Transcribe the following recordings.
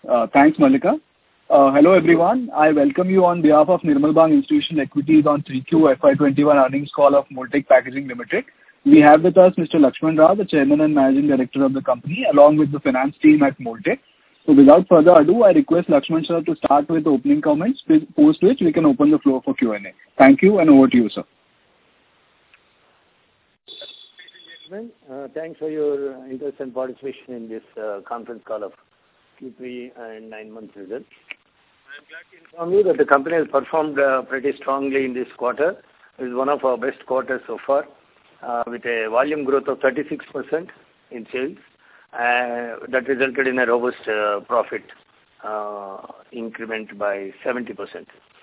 Thanks, Malika. Hello, everyone. I welcome you on behalf of Nirmal Bang Institutional Equities on 3Q FY21 earnings call of Moltech Packaging Limited. We have with us Mr. Lakshman Rao, the Chairman and Managing Director of the company, along with the finance team at Moltech. So without further ado, I request Lakshman sir to start with opening comments, post which we can open the floor for Q&A. Thank you, and over to you, sir. Thanks for your interest and participation in this conference call of Q3 and 9 months results. I am glad to inform you that the company has performed pretty strongly in this quarter. It is one of our best quarters so far, with a volume growth of 36% in sales. That resulted in a robust profit increment by 70%.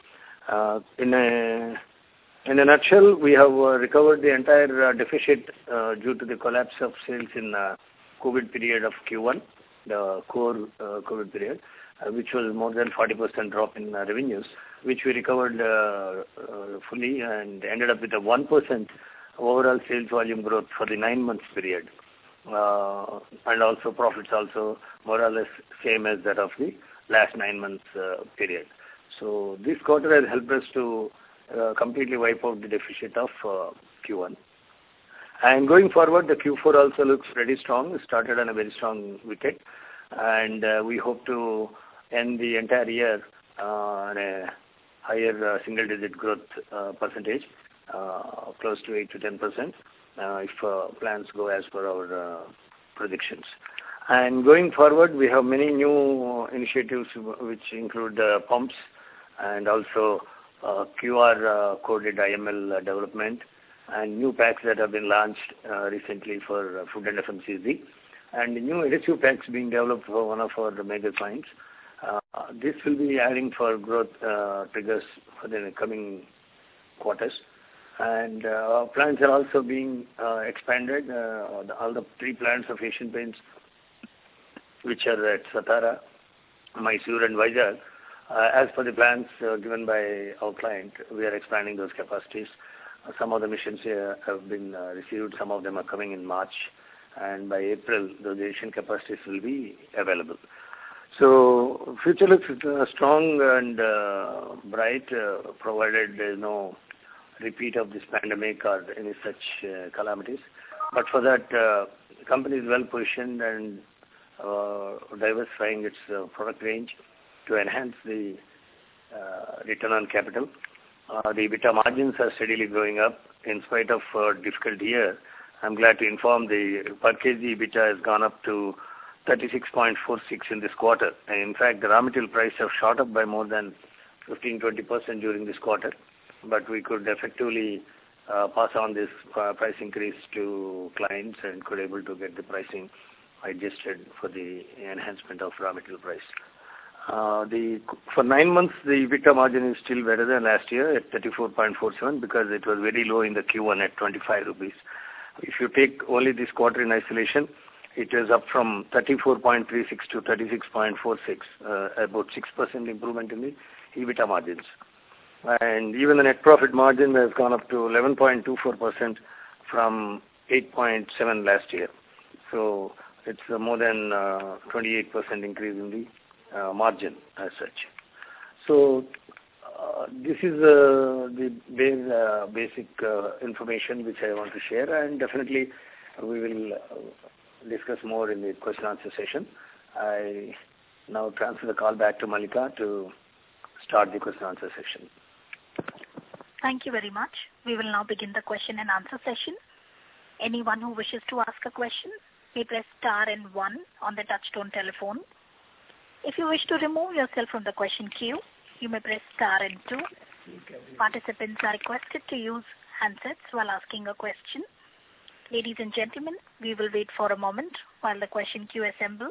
In a nutshell, we have recovered the entire deficit due to the collapse of sales in COVID period of Q1, the core COVID period, which was more than 40% drop in revenues, which we recovered fully and ended up with a 1% overall sales volume growth for the 9 months period. And also profits also more or less same as that of the last 9 months period. So this quarter has helped us to completely wipe out the deficit of Q1. And going forward, the Q4 also looks pretty strong. It started on a very strong wicket, and we hope to end the entire year on a higher single-digit growth percentage, close to 8 to 10%, if plans go as per our predictions. And going forward, we have many new initiatives which include pumps and also QR coded IML development and new packs that have been launched recently for food and FMCG, and new adhesive packs being developed for one of our major clients. This will be adding for growth triggers for the coming quarters. And our plants are also being expanded. All the 3 plants of Asian Paints, which are at Satara, Mysore and Vizag, as per the plans given by our client, we are expanding those capacities. Some of the machines have been received, some of them are coming in March, and by April, those Asian capacities will be available. So, future looks strong and bright, provided there is no repeat of this pandemic or any such calamities. But for that, the company is well positioned and diversifying its product range to enhance the return on capital. The EBITDA margins are steadily going up in spite of a difficult year. I'm glad to inform the per kg EBITDA has gone up to 36.46 in this quarter. And in fact, the raw material price have shot up by more than 15-20% during this quarter. But we could effectively pass on this price increase to clients and could able to get the pricing adjusted for the enhancement of raw material price. For 9 months, the EBITDA margin is still better than last year at 34.47 because it was very low in the Q1 at 25 rupees. If you take only this quarter in isolation, it is up from 34.36 to 36.46, about 6% improvement in the EBITDA margins. And even the net profit margin has gone up to 11.24% from 8.7 last year. So it's more than 28% increase in the margin as such. So this is the basic information which I want to share, and definitely we will discuss more in the question answer session. I now transfer the call back to Malika to start the question answer session. Thank you very much. We will now begin the question and answer session. Anyone who wishes to ask a question may press star and 1 on the touchtone telephone. If you wish to remove yourself from the question queue, you may press star and 2. Participants are requested to use handsets while asking a question. Ladies and gentlemen, we will wait for a moment while the question queue assembles.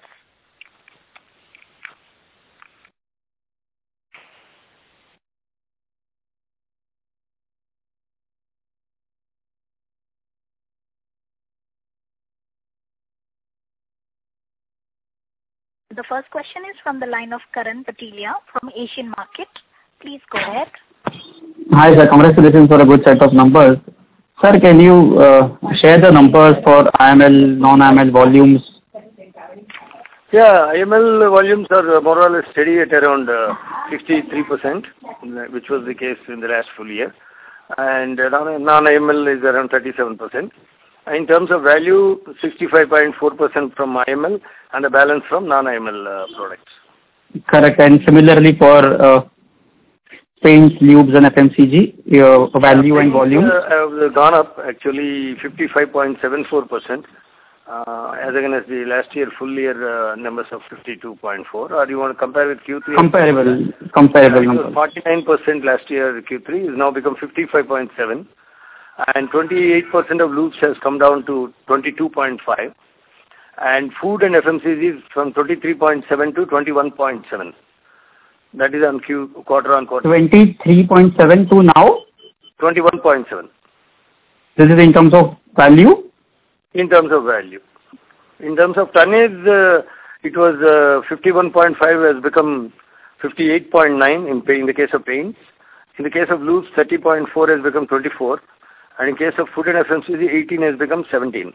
The first question is from the line of Karan Patilia from Asian Market. Please go ahead. Hi sir, congratulations for a good set of numbers. Sir, can you share the numbers for IML, non-IML volumes? Yeah, IML volumes are more or less steady at around 63%, which was the case in the last full year. And non-IML is around 37%. In terms of value, 65.4% from IML and the balance from non-IML products. Correct. And similarly for paints, lubes and FMCG, your value and volume? Have gone up actually 55.74%. As against the last year full year numbers of 52.4. Or you want to compare with Q3? Comparable numbers. 49% last year Q3 is now become 55.7, and 28% of lubes has come down to 22.5, and food and FMCG is from 23.7 to 21.7. That is on quarter on quarter. 23.7 to now? 21.7. This is in terms of value? In terms of value. In terms of tonnage, it was 51.5 has become 58.9 in the case of paints. In the case of lubes, 30.4 has become 24. And in case of food and FMCG, 18 has become 17.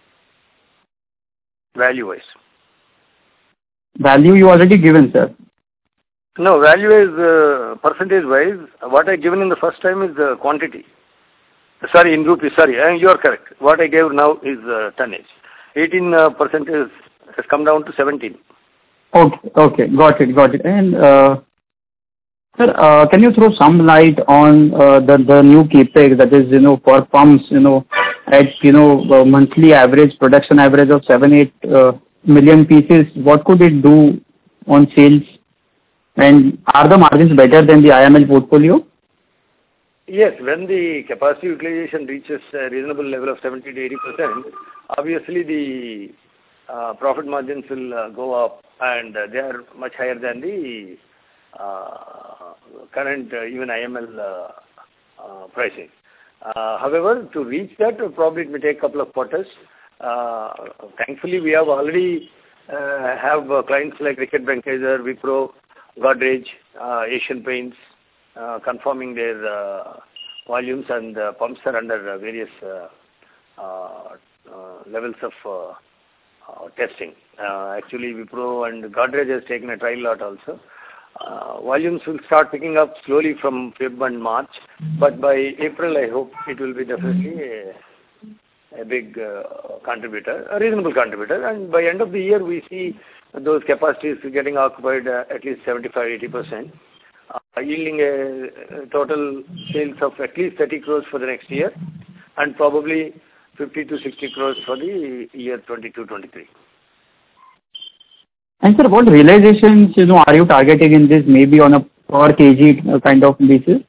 Value-wise. Value you already given, sir. No, value-wise, percentage-wise, what I given in the first time is the quantity. Sorry, in rupees, sorry, you are correct. What I gave now is tonnage. 18% has come down to 17. Okay, got it. And, sir, can you throw some light on the new CapEx that is, for pumps, at, monthly average, production average of 7-8 million pieces, what could it do on sales? And are the margins better than the IML portfolio? Yes, when the capacity utilization reaches a reasonable level of 70 to 80%, obviously the profit margins will go up, and they are much higher than the current even IML pricing. However, to reach that, probably it may take a couple of quarters. Thankfully, we have already have clients like Reckitt Benckiser, Wipro, Godrej, Asian Paints, confirming their volumes, and pumps are under various levels of testing. Actually, Wipro and Godrej has taken a trial lot also. Volumes will start picking up slowly from February and March, but by April, I hope it will be definitely a big contributor, a reasonable contributor, and by end of the year, we see those capacities getting occupied at least 75-80%. Yielding a total sales of at least 30 crores for the next year, and probably 50 to 60 crores for the year 22-23. And sir, what realizations, are you targeting in this, maybe on a per kg kind of basis?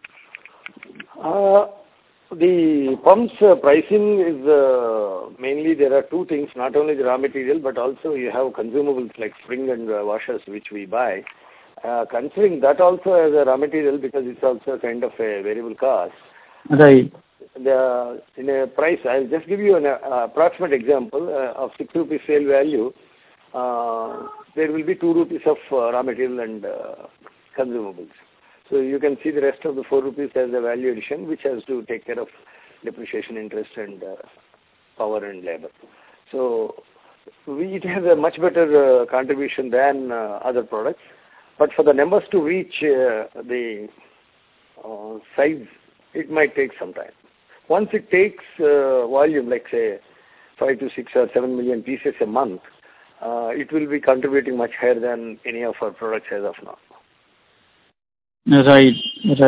The pumps pricing is mainly there are two things, not only the raw material, but also you have consumables like spring and washers which we buy. Considering that also as a raw material, because it's also kind of a variable cost. Right. In a price, I'll just give you an approximate example of 6 rupees sale value. There will be 2 rupees of raw material and consumables. So you can see the rest of the 4 rupees as a value addition, which has to take care of depreciation, interest, and power and labor. So it has a much better contribution than other products. But for the numbers to reach the size, it might take some time. Once it takes volume, like say 5 to 6 or 7 million pieces a month, it will be contributing much higher than any of our products as of now. Right.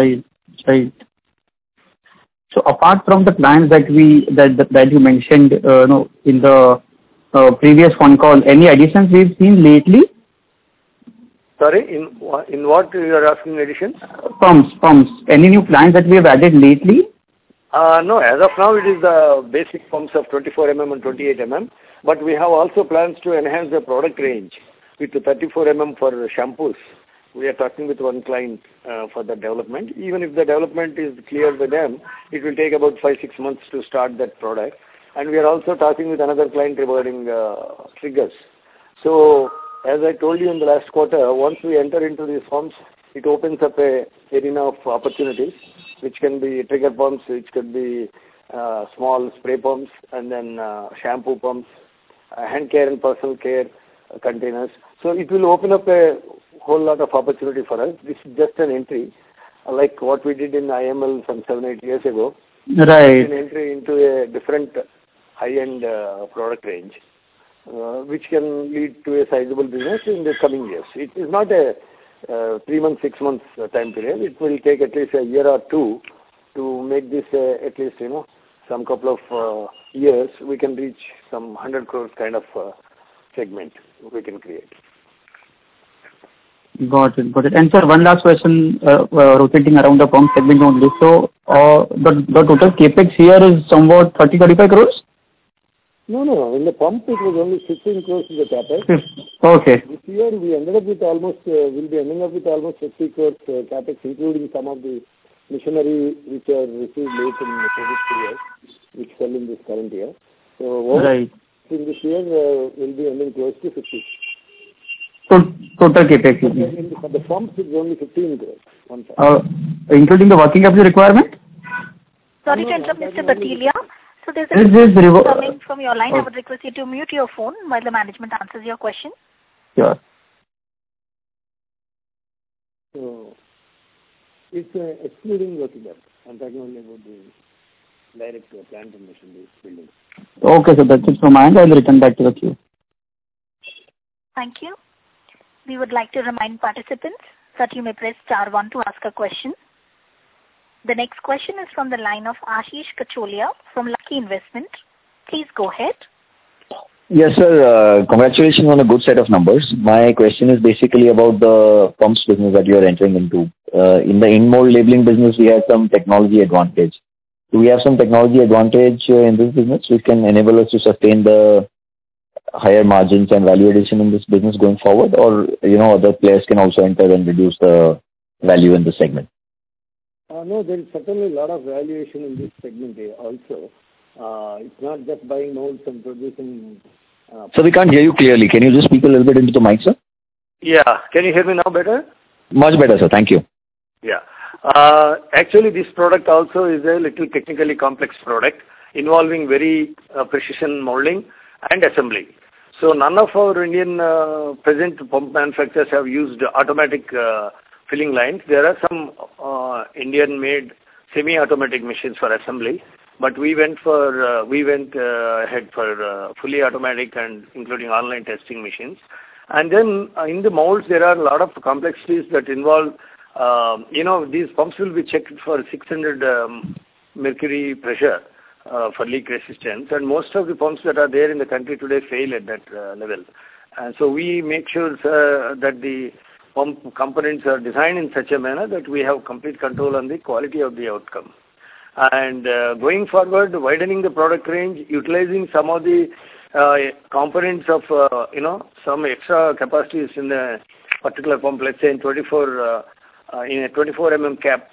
So apart from the plans that you mentioned, in the previous phone call, any additions we've seen lately? Sorry, in what you are asking additions? Pumps. Any new plans that we have added lately? No, as of now it is the basic pumps of 24 mm and 28 mm. But we have also plans to enhance the product range with the 34 mm for shampoos. We are talking with one client for the development. Even if the development is clear with them, it will take about 5-6 months to start that product. And we are also talking with another client regarding triggers. So, as I told you in the last quarter, once we enter into these pumps, it opens up a arena of opportunities, which can be trigger pumps, which could be small spray pumps, and then shampoo pumps, hand care and personal care, containers. So it will open up a whole lot of opportunity for us. This is just an entry, like what we did in IML some 7-8 years ago. Right. It's an entry into a different high-end product range, which can lead to a sizable business in the coming years. It is not a 3 months, 6 months time period. It will take at least a year or two to make this at least, some couple of years. We can reach some 100 crores kind of segment we can create. Got it. And sir, one last question, rotating around the pump segment only. So, the total capex here is somewhat 30-35 crores? No. In the pump, it was only 15 crores is the capex. Okay. This year, we ended up with almost, we'll be ending up with almost 50 crores capex, including some of the machinery which are received late in the COVID period, which fell in this current year. So, right. In this year, we'll be ending close to 50. Total capex. For the pumps, it's only 15 crores. Including the working capital requirement? Sorry to interrupt, Mr. Batilia. So there's a coming from your line. I would request you to mute your phone while the management answers your question. Sure. So, it's excluding working capital. I'm talking only about the direct plant and machinery building. Okay, so that's it from my end. I'll return back to the queue. Thank you. We would like to remind participants that you may press star 1 to ask a question. The next question is from the line of Ashish Kacholia from Lucky Investment. Please go ahead. Yes, sir. Congratulations on a good set of numbers. My question is basically about the pumps business that you are entering into. In the in-mold labeling business, we have some technology advantage. Do we have some technology advantage in this business which can enable us to sustain the higher margins and value addition in this business going forward, or other players can also enter and reduce the value in the segment? No, there is certainly a lot of valuation in this segment also. It's not just buying molds and producing. So we can't hear you clearly. Can you just speak a little bit into the mic, sir? Yeah. Can you hear me now better? Much better, sir. Thank you. Yeah. Actually, this product also is a little technically complex product involving very precision molding and assembly. So none of our Indian present pump manufacturers have used automatic filling lines. There are some Indian-made semi-automatic machines for assembly, but we went ahead for fully automatic and including online testing machines. And then in the molds, there are a lot of complexities that involve. These pumps will be checked for 600 mercury pressure for leak resistance, and most of the pumps that are there in the country today fail at that level. And so we make sure that the pump components are designed in such a manner that we have complete control on the quality of the outcome. And going forward, widening the product range, utilizing some of the components of some extra capacities in a particular pump, let's say in a 24 mm cap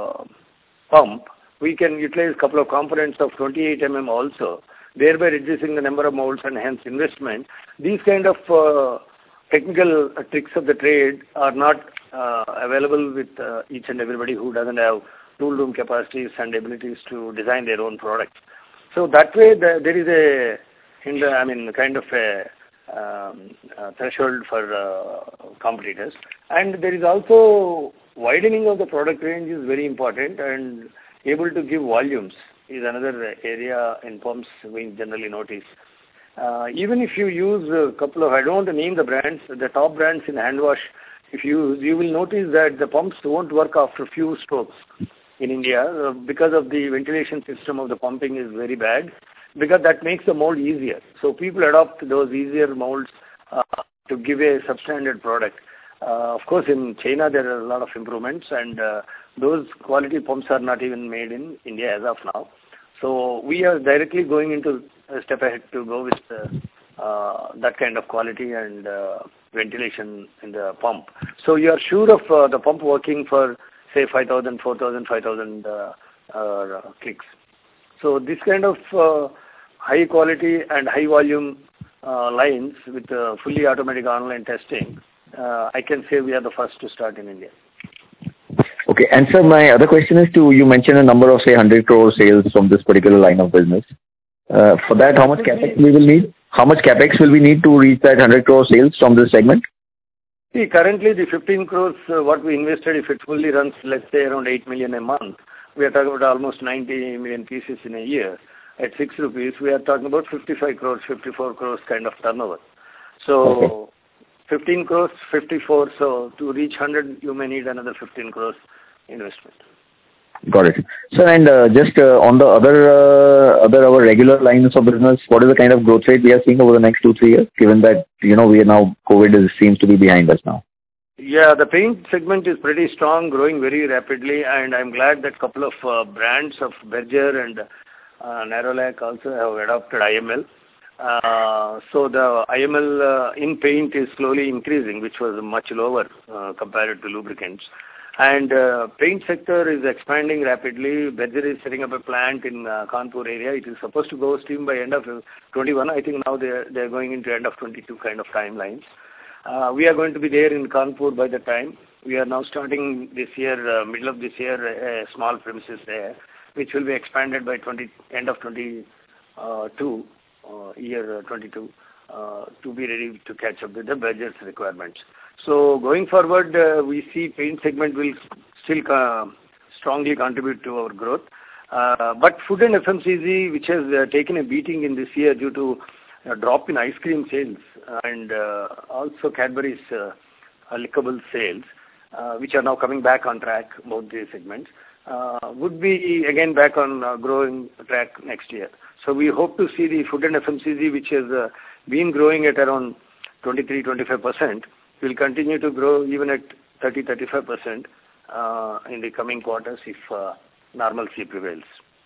pump, we can utilize a couple of components of 28 mm also, thereby reducing the number of molds and hence investment. These kind of technical tricks of the trade are not available with each and everybody who doesn't have tool room capacities and abilities to design their own products. So that way there is a kind of a threshold for competitors. And there is also widening of the product range is very important, and able to give volumes is another area in pumps we generally notice. Even if you use a couple of, I don't want to name the brands, the top brands in hand wash, if you will notice that the pumps won't work after few strokes in India because of the ventilation system of the pumping is very bad, because that makes the mold easier. So people adopt those easier molds to give a substandard product. Of course, in China there are a lot of improvements, and those quality pumps are not even made in India as of now. So we are directly going into a step ahead to go with that kind of quality and ventilation in the pump. So you are sure of the pump working for say 5,000, 4,000, 5,000 clicks. So this kind of high quality and high volume lines with fully automatic online testing, I can say we are the first to start in India. Okay. And sir, my other question is you mentioned a number of, say, 100 crore sales from this particular line of business. For that, how much capex we will need? How much capex will we need to reach that 100 crore sales from this segment? See, currently the 15 crores what we invested, if it fully runs, let's say around 8 million a month, we are talking about almost 90 million pieces in a year. At 6 rupees, we are talking about 55 crores, 54 crores kind of turnover. So, 15 crores, 54. So, to reach 100, you may need another 15 crores investment. Got it. Sir, and just on the other our regular lines of business, what is the kind of growth rate we are seeing over the next 2-3 years, given that, we are now, COVID seems to be behind us now? Yeah, the paint segment is pretty strong, growing very rapidly, and I'm glad that couple of brands of Berger and Nerolac also have adopted IML. So the IML in paint is slowly increasing, which was much lower compared to lubricants. And paint sector is expanding rapidly. Berger is setting up a plant in Kanpur area. It is supposed to go steam by end of 21. I think now they're going into end of 22 kind of timelines. We are going to be there in Kanpur by the time. We are now starting this year, middle of this year, a small premises there, which will be expanded by end of 22, year 22, to be ready to catch up with the Berger's requirements. So going forward, we see paint segment will still strongly contribute to our growth. But food and FMCG, which has taken a beating in this year due to a drop in ice cream sales and also Cadbury's lickable sales, which are now coming back on track, both these segments, would be again back on growing track next year. So we hope to see the food and FMCG, which has been growing at around 23-25%, will continue to grow even at 30-35% in the coming quarters if normalcy prevails.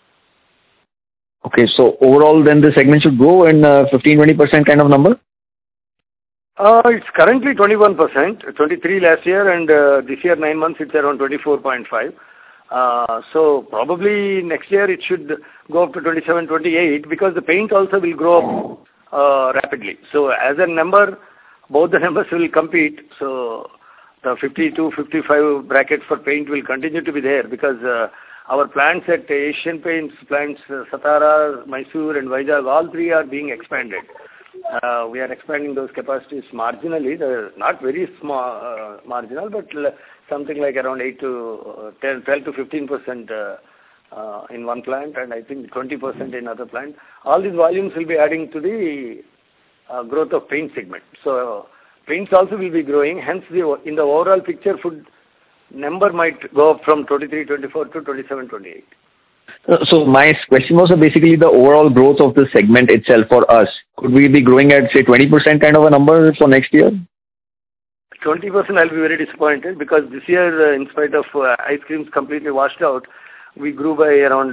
Okay, so overall then the segment should grow in 15-20% kind of number? It's currently 21%, 23 last year, and this year 9 months it's around 24.5. So probably next year it should go up to 27, 28 because the paint also will grow up rapidly. So as a number, both the numbers will compete. So the 52, 55 bracket for paint will continue to be there because our plants at Asian Paints, plants Satara, Mysore and Vizag, all three are being expanded. We are expanding those capacities marginally. They're not very small, marginal, but something like around 8 to 12 to 15% in one plant, and I think 20% in other plant. All these volumes will be adding to the growth of paint segment. So paints also will be growing. Hence, in the overall picture, food number might go up from 23, 24 to 27, 28. So my question was basically the overall growth of the segment itself for us. Could we be growing at, say, 20% kind of a number for next year? 20% I'll be very disappointed because this year, in spite of ice creams completely washed out, we grew by around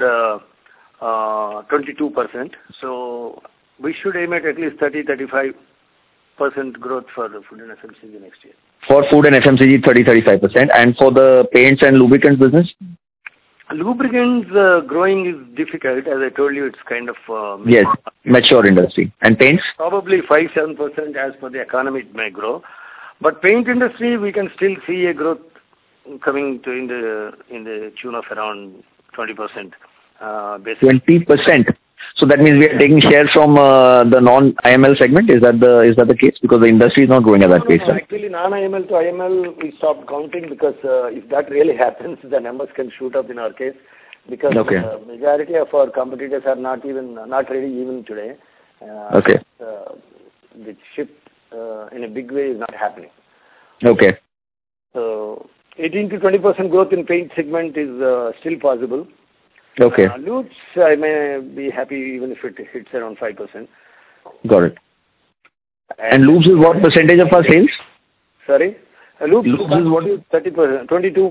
22%. So we should aim at least 30-35% growth for the food and FMCG next year. For food and FMCG, 30-35%. And for the paints and lubricants business? Lubricants growing is difficult. As I told you, it's kind of... yes, mature industry. And paints? Probably 5-7% as per the economy it may grow. But paint industry, we can still see a growth coming to in the tune of around 20%. 20%. So that means we are taking shares from the non-IML segment. Is that the case? Because the industry is not growing at that pace. No, actually, non-IML to IML we stopped counting because if that really happens, the numbers can shoot up in our case. Because majority of our competitors are not ready even today. The shift in a big way is not happening. Okay. So 18 to 20% growth in paint segment is still possible. Okay. Lubes, I may be happy even if it hits around 5%. Got it. And lubes is what percentage of our sales? Sorry? Lubes is what? 30%,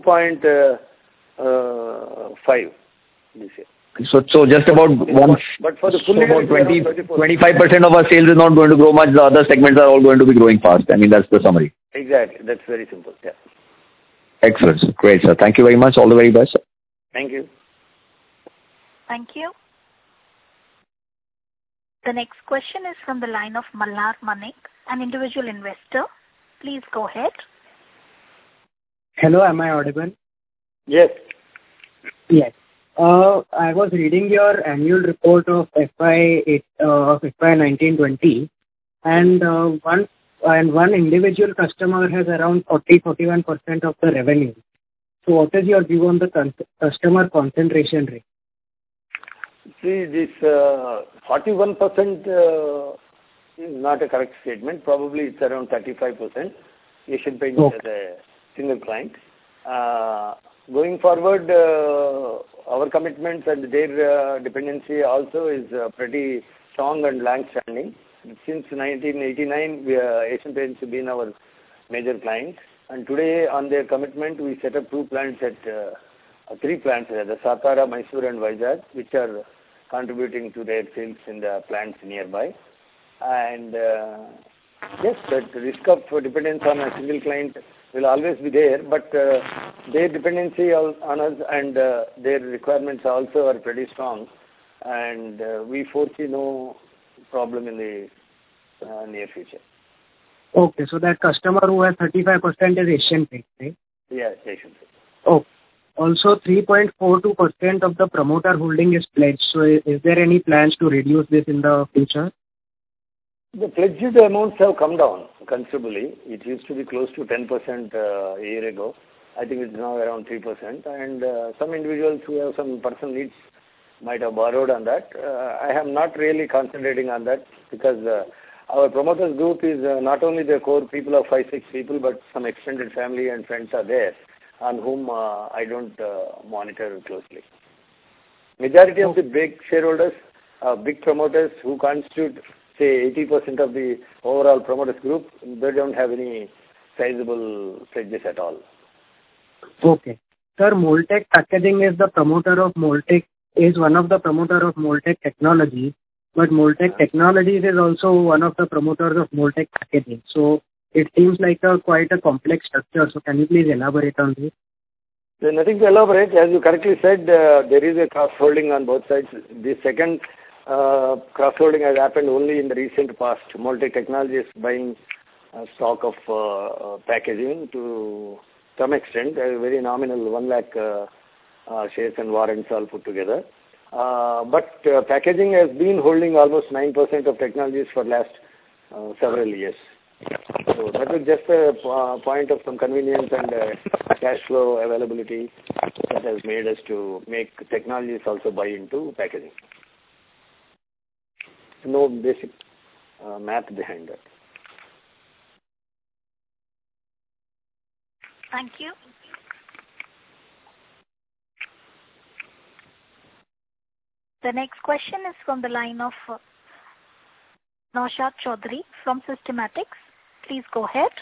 22.5 this year. So just about But for the full year, about 25% of our sales is not going to grow much. The other segments are all going to be growing fast. I mean, that's the summary. Exactly. That's very simple. Yeah. Excellent. Great, sir. Thank you very much. All the very best, sir. Thank you. Thank you. The next question is from the line of Mallar Manik, an individual investor. Please go ahead. Hello, am I audible? Yes. Yes. I was reading your annual report of FY 1920, and one individual customer has around 41% of the revenue. So what is your view on the customer concentration rate? See, this 41% is not a correct statement. Probably it's around 35%. Asian Paints as a single client. Going forward, our commitments and their dependency also is pretty strong and long-standing. Since 1989, Asian Paints have been our major client. And today, on their commitment, we set up three plants, the Satara, Mysore and Vizag, which are contributing to their sales in the plants nearby. And yes, the risk of dependence on a single client will always be there, but their dependency on us and their requirements also are pretty strong, and we foresee no problem in the near future. Okay, so that customer who has 35% is Asian Paints, right? Yes, Asian Paints. Oh, also 3.42% of the promoter holding is pledged. So is there any plans to reduce this in the future? The pledged amounts have come down considerably. It used to be close to 10% a year ago. I think it's now around 3%. And some individuals who have some personal needs might have borrowed on that. I am not really concentrating on that because our promoters group is not only the core people of 5-6 people, but some extended family and friends are there on whom I don't monitor closely. Majority of the big shareholders, big promoters who constitute say 80% of the overall promoters group, they don't have any sizable pledges at all. Okay. Sir, Moltech Packaging is the promoter of Moltech, is one of the promoter of Moltech Technologies, but Moltech Technologies is also one of the promoters of Moltech Packaging. So it seems like quite a complex structure. So can you please elaborate on this? There's nothing to elaborate. As you correctly said, there is a cross-holding on both sides. The second cross-holding has happened only in the recent past. Moltech Technologies is buying stock of packaging to some extent, a very nominal 1 lakh shares and warrants all put together. But packaging has been holding almost 9% of Technologies for last several years. So that was just a point of some convenience and cash flow availability that has made us to make Technologies also buy into packaging. No basic math behind that. Thank you. The next question is from the line of Naushad Chaudhary from Systematics. Please go ahead.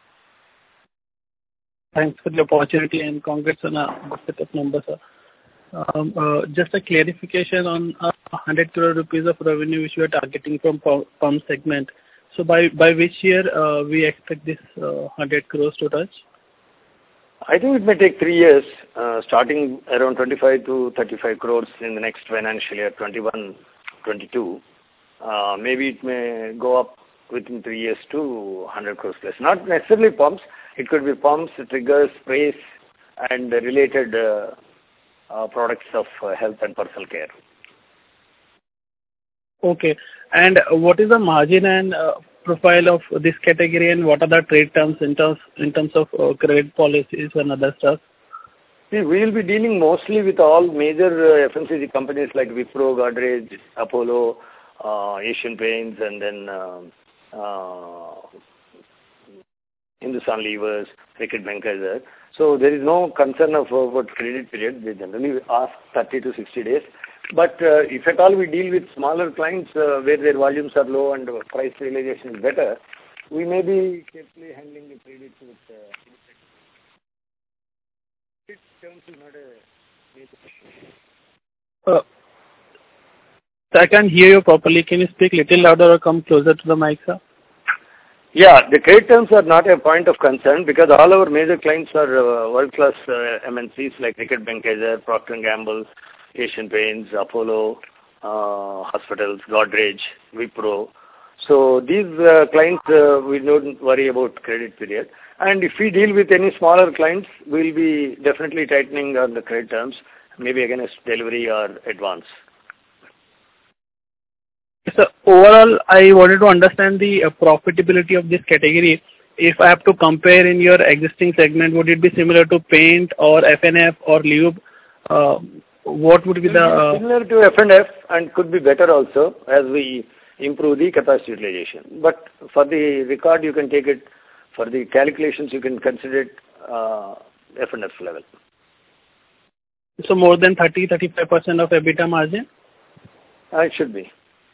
Thanks for the opportunity and congrats on a good set of numbers, sir. Just a clarification on 100 crore rupees of revenue which we are targeting from pump segment. So by which year we expect this 100 crores to touch? I think it may take 3 years, starting around 25 to 35 crores in the next financial year, 21-22. Maybe it may go up within 3 years to 100 crores plus. Not necessarily pumps. It could be pumps, triggers, sprays, and related products of health and personal care. Okay. And what is the margin and profile of this category, and what are the trade terms in terms of credit policies and other stuff? See, we will be dealing mostly with all major FMCG companies like Wipro, Godrej, Apollo, Asian Paints, and then Hindustan Levers, Reckitt Benckiser. So there is no concern of about credit period. They generally ask 30 to 60 days. But if at all we deal with smaller clients where their volumes are low and price realization is better, we may be carefully handling the credits with terms is not a major issue. I can't hear you properly. Can you speak a little louder or come closer to the mic, sir? Yeah, the credit terms are not a point of concern because all our major clients are world-class MNCs like Reckitt Benckiser, Procter & Gamble, Asian Paints, Apollo, hospitals, Godrej, Wipro. So these clients, we don't worry about credit period. And if we deal with any smaller clients, we'll be definitely tightening on the credit terms maybe against delivery or advance. So overall, I wanted to understand the profitability of this category. If I have to compare in your existing segment, would it be similar to paint or F&F or lube? What would be the... Similar to F&F and could be better also as we improve the capacity utilization. But for the record, you can take it, for the calculations, you can consider it F&F level. So more than 30-35% of EBITDA margin? It should be.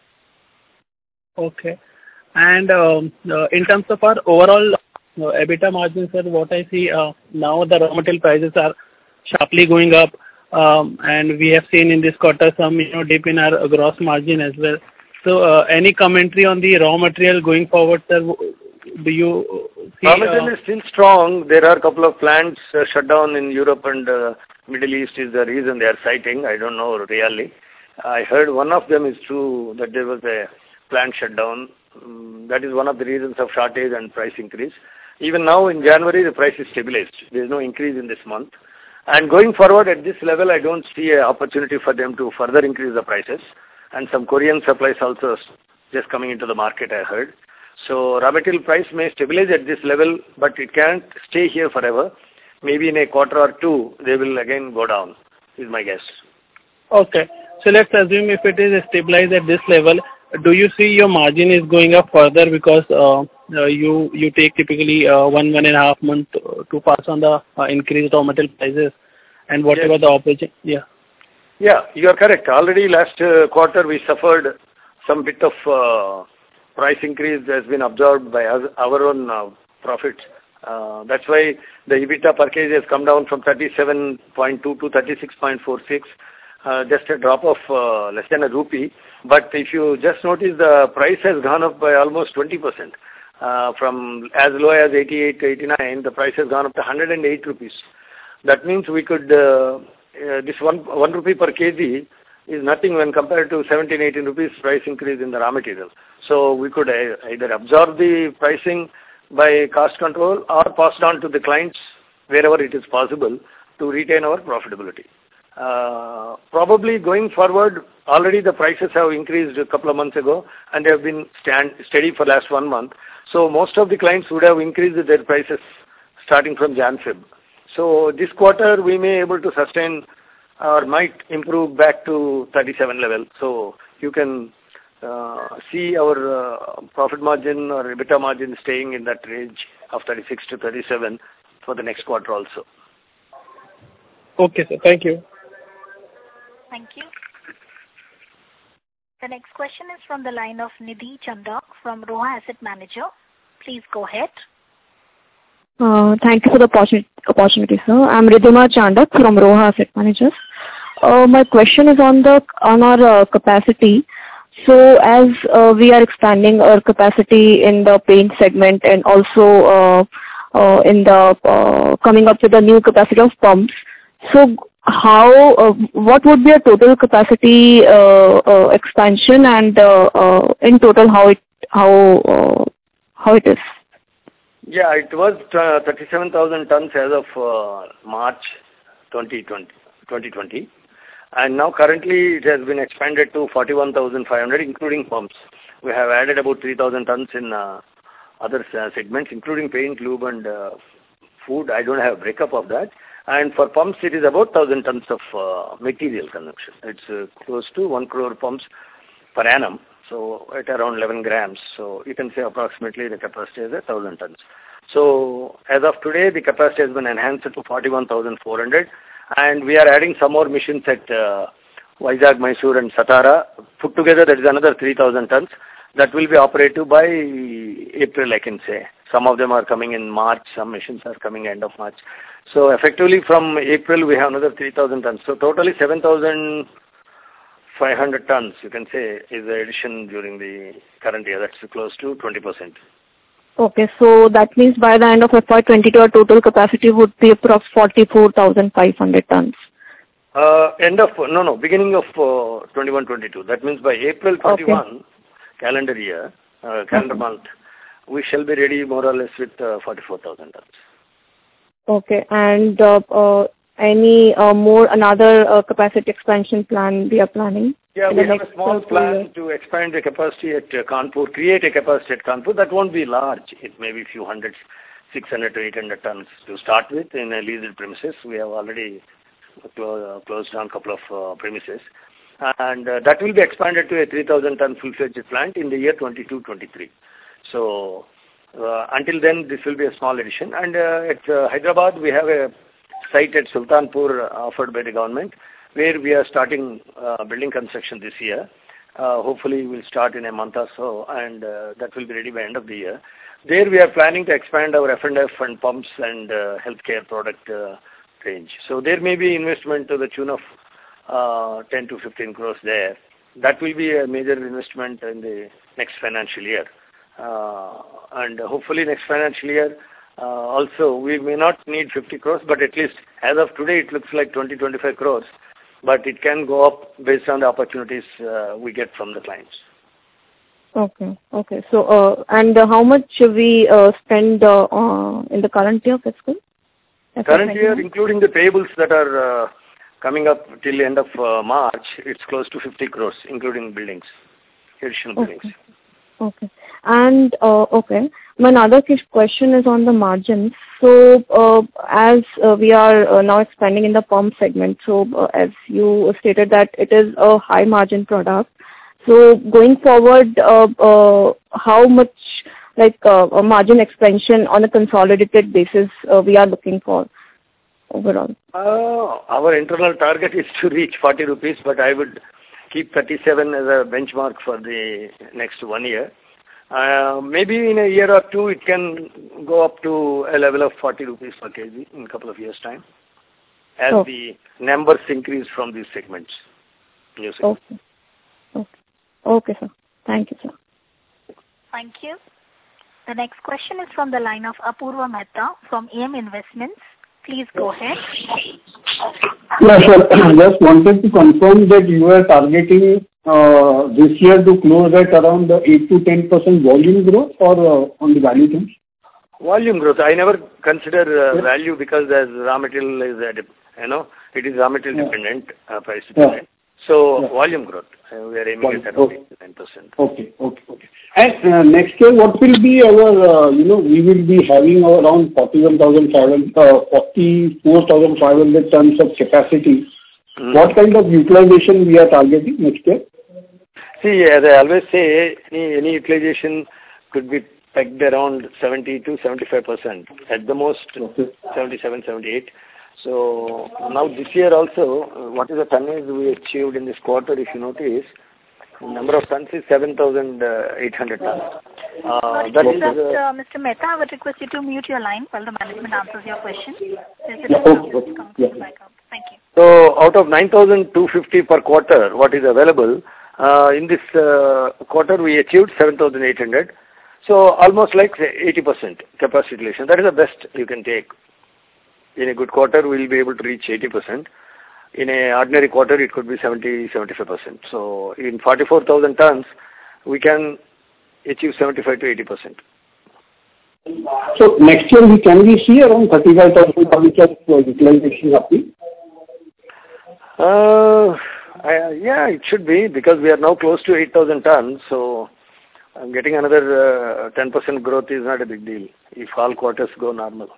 Okay. And in terms of our overall EBITDA margins, sir, what I see now the raw material prices are sharply going up, and we have seen in this quarter some dip in our gross margin as well. So any commentary on the raw material going forward, sir? Do you see? Raw material is still strong. There are a couple of plants shut down in Europe and Middle East is the reason they are citing. I don't know really. I heard one of them is true that there was a plant shutdown. That is one of the reasons of shortage and price increase. Even now in January, the price is stabilized. There is no increase in this month. And going forward at this level, I don't see an opportunity for them to further increase the prices. And some Korean supplies also just coming into the market, I heard. So raw material price may stabilize at this level, but it can't stay here forever. Maybe in a quarter or two, they will again go down, is my guess. Okay. So let's assume if it is stabilized at this level, do you see your margin is going up further because you take typically 1.5 month to pass on the increased raw material prices and whatever the operation? Yeah. Yeah, you are correct. Already last quarter we suffered some bit of price increase that has been absorbed by our own profits. That's why the EBITDA per kg has come down from 37.2 to 36.46. Just a drop of less than a rupee. But if you just notice, the price has gone up by almost 20%. From as low as 88 to 89, the price has gone up to 108 rupees. That means we could, this 1 rupee per kg is nothing when compared to 17, 18 rupees price increase in the raw material. So we could either absorb the pricing by cost control or pass it on to the clients wherever it is possible to retain our profitability. Probably going forward, already the prices have increased a couple of months ago and they have been steady for last 1 month. So most of the clients would have increased their prices starting from Jan-Feb. So this quarter we may able to sustain or might improve back to 37 level. So you can see our profit margin or EBITDA margin staying in that range of 36 to 37 for the next quarter also. Okay, sir. Thank you. Thank you. The next question is from the line of Nidhi Chandak from Roha Asset Manager. Please go ahead. Thank you for the opportunity, sir. I'm Ridhima Chandak from Roha Asset Managers. My question is on our capacity. So as we are expanding our capacity in the paint segment and also in the coming up with a new capacity of pumps, so what would be a total capacity expansion and in total how it is? Yeah, it was 37,000 tons as of March 2020. And now currently it has been expanded to 41,500 including pumps. We have added about 3,000 tons in other segments including paint, lube and food. I don't have a breakup of that. And for pumps it is about 1,000 tons of material consumption. It's close to 1 crore pumps per annum. So at around 11 grams. So you can say approximately the capacity is 1,000 tons. So as of today the capacity has been enhanced to 41,400. And we are adding some more machines at Vizag, Mysore and Satara. Put together that is another 3,000 tons. That will be operative by April, I can say. Some of them are coming in March. Some machines are coming end of March. So effectively from April we have another 3,000 tons. So totally 7,500 tons you can say is the addition during the current year. That's close to 20%. Okay, so that means by the end of FY22 our total capacity would be approximately 44,500 tons. Beginning of 21-22. That means by April 21 calendar year, calendar month, we shall be ready more or less with 44,000 tons. Okay, and any another capacity expansion plan we are planning? Yeah, we have a small plan to expand the capacity at Kanpur, create a capacity at Kanpur. That won't be large. It may be few hundred, 600 to 800 tons to start with in a leased premises. We have already closed down a couple of premises. And that will be expanded to a 3,000 ton full-fledged plant in the year 22-23. So until then, this will be a small addition. And at Hyderabad, we have a site at Sultanpur offered by the government, where we are starting building construction this year. Hopefully, we'll start in a month or so, and that will be ready by end of the year. There, we are planning to expand our F&F and pumps and healthcare product range. So there may be investment to the tune of 10 to 15 crores there. That will be a major investment in the next financial year. And hopefully next financial year, also, we may not need 50 crores, but at least as of today, it looks like 20-25 crores. But it can go up based on the opportunities we get from the clients. Okay. So, and how much should we spend in the current year fiscal? Current year, including the payables that are coming up till end of March, it's close to 50 crores, including buildings, additional buildings. Okay. And, my another question is on the margins. So, as we are now expanding in the pump segment, so as you stated that it is a high margin product. So, going forward, how much a margin expansion on a consolidated basis we are looking for overall? Our internal target is to reach 40 rupees, but I would keep 37 as a benchmark for the next 1 year. Maybe in a year or two, it can go up to a level of 40 rupees per kg in a couple of years' time, as the numbers increase from these segments. New segments. Okay, sir. Thank you, sir. Thank you. The next question is from the line of Apurva Mehta from AM Investments. Please go ahead. Yes, sir. I just wanted to confirm that you are targeting this year to close at around 8 to 10% volume growth or on the value terms? Volume growth. I never consider value because as raw material is, it is raw material dependent, price dependent. So volume growth. We are aiming at around 8 to 10%. Okay. And next year, what will be our, we will be having around 44,500 tons of capacity. What kind of utilization we are targeting next year? See, as I always say, any utilization could be pegged around 70 to 75%. At the most, 77, 78. So now this year also, what is the tonnage we achieved in this quarter, if you notice, number of tons is 7,800 tons. Mr. Mehta, I would request you to mute your line while the management answers your question. Thank you. So out of 9,250 per quarter, what is available, in this quarter we achieved 7,800. So almost like 80% capacity utilization. That is the best you can take. In a good quarter, we will be able to reach 80%. In an ordinary quarter, it could be 70, 75%. So in 44,000 tons, we can achieve 75 to 80%. So next year, can we see around 35,000 tons of utilization happening? Yeah, it should be because we are now close to 8,000 tons. So getting another 10% growth is not a big deal if all quarters go normal.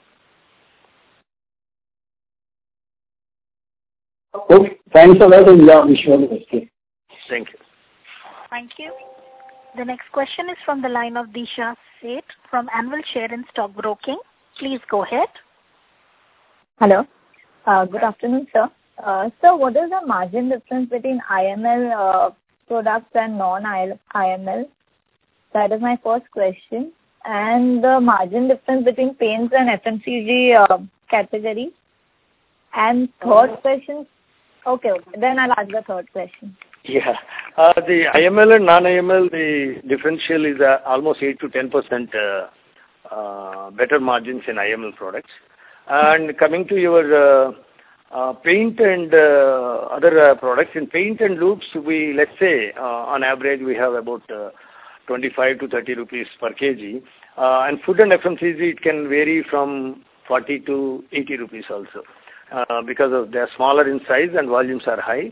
Okay. Thanks a lot and wish you all the best. Thank you. Thank you. The next question is from the line of Disha Seth from Anvil Share and Stock Broking. Please go ahead. Hello. Good afternoon, sir. So what is the margin difference between IML products and non-IML? That is my first question. And the margin difference between paints and FMCG category. And third question. Okay. Then I'll ask the third question. Yeah. The IML and non-IML, the differential is almost 8 to 10% better margins in IML products. And coming to your paint and other products, in paint and loops, let's say on average we have about 25 to 30 rupees per kg. And food and FMCG, it can vary from 40 to 80 rupees also. because of they are smaller in size and volumes are high.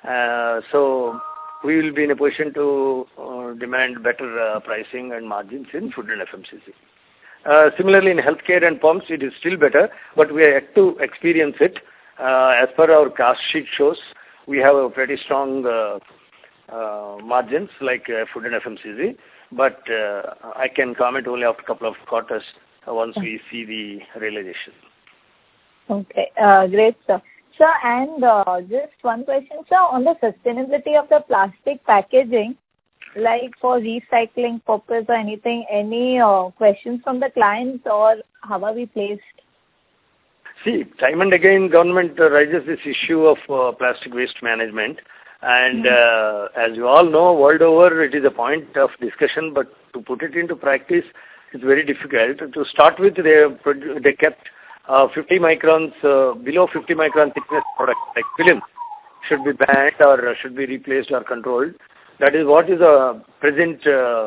So we will be in a position to demand better pricing and margins in food and FMCG. Similarly, in healthcare and pumps, it is still better, but we are yet to experience it. As per our cost sheet shows, we have a pretty strong margins like food and FMCG, but I can comment only after a couple of quarters once we see the realization. Okay, great, sir. Sir, and just one question, sir, on the sustainability of the plastic packaging, like for recycling purpose or anything, any questions from the clients, or how are we placed? See, time and again, government raises this issue of plastic waste management. And as you all know, world over, it is a point of discussion, but to put it into practice, it's very difficult. To start with, they kept 50 microns, below 50 micron thickness products like film should be banned or should be replaced or controlled. That is what is a present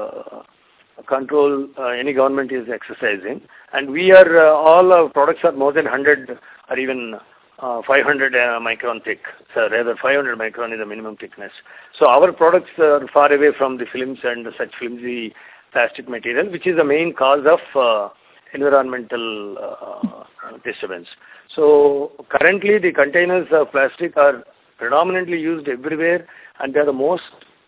control any government is exercising. And we are, all our products are more than 100 or even 500 micron thick. So rather 500 micron is the minimum thickness. So our products are far away from the films and such flimsy plastic material, which is the main cause of environmental disturbance. So currently the containers of plastic are predominantly used everywhere, and they are the most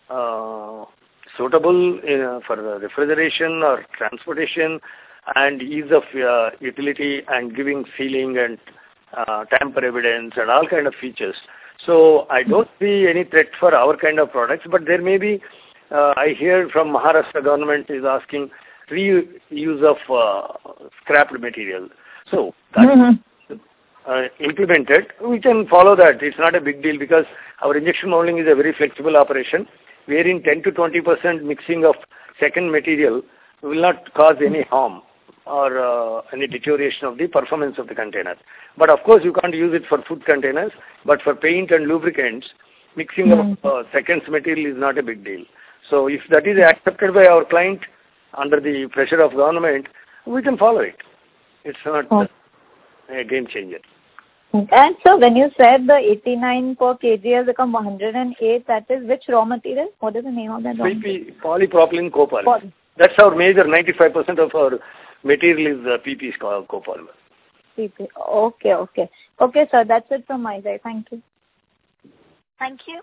suitable for refrigeration or transportation and ease of utility and giving sealing and tamper evidence and all kind of features. So I don't see any threat for our kind of products, but there may be, I hear from Maharashtra government is asking reuse of scrapped material. So that implemented, we can follow that. It's not a big deal because our injection molding is a very flexible operation, wherein 10 to 20% mixing of second material will not cause any harm or any deterioration of the performance of the container. But of course, you can't use it for food containers, but for paint and lubricants, mixing of seconds material is not a big deal. So if that is accepted by our client under the pressure of government, we can follow it. It's not a game changer. And so when you said the 89 per kg has become 108, that is which raw material? What is the name of that raw material? Polypropylene copolymer. That's our major, 95% of our material is PP copolymer. PP. Okay. Okay, sir, that's it from my side. Thank you. Thank you.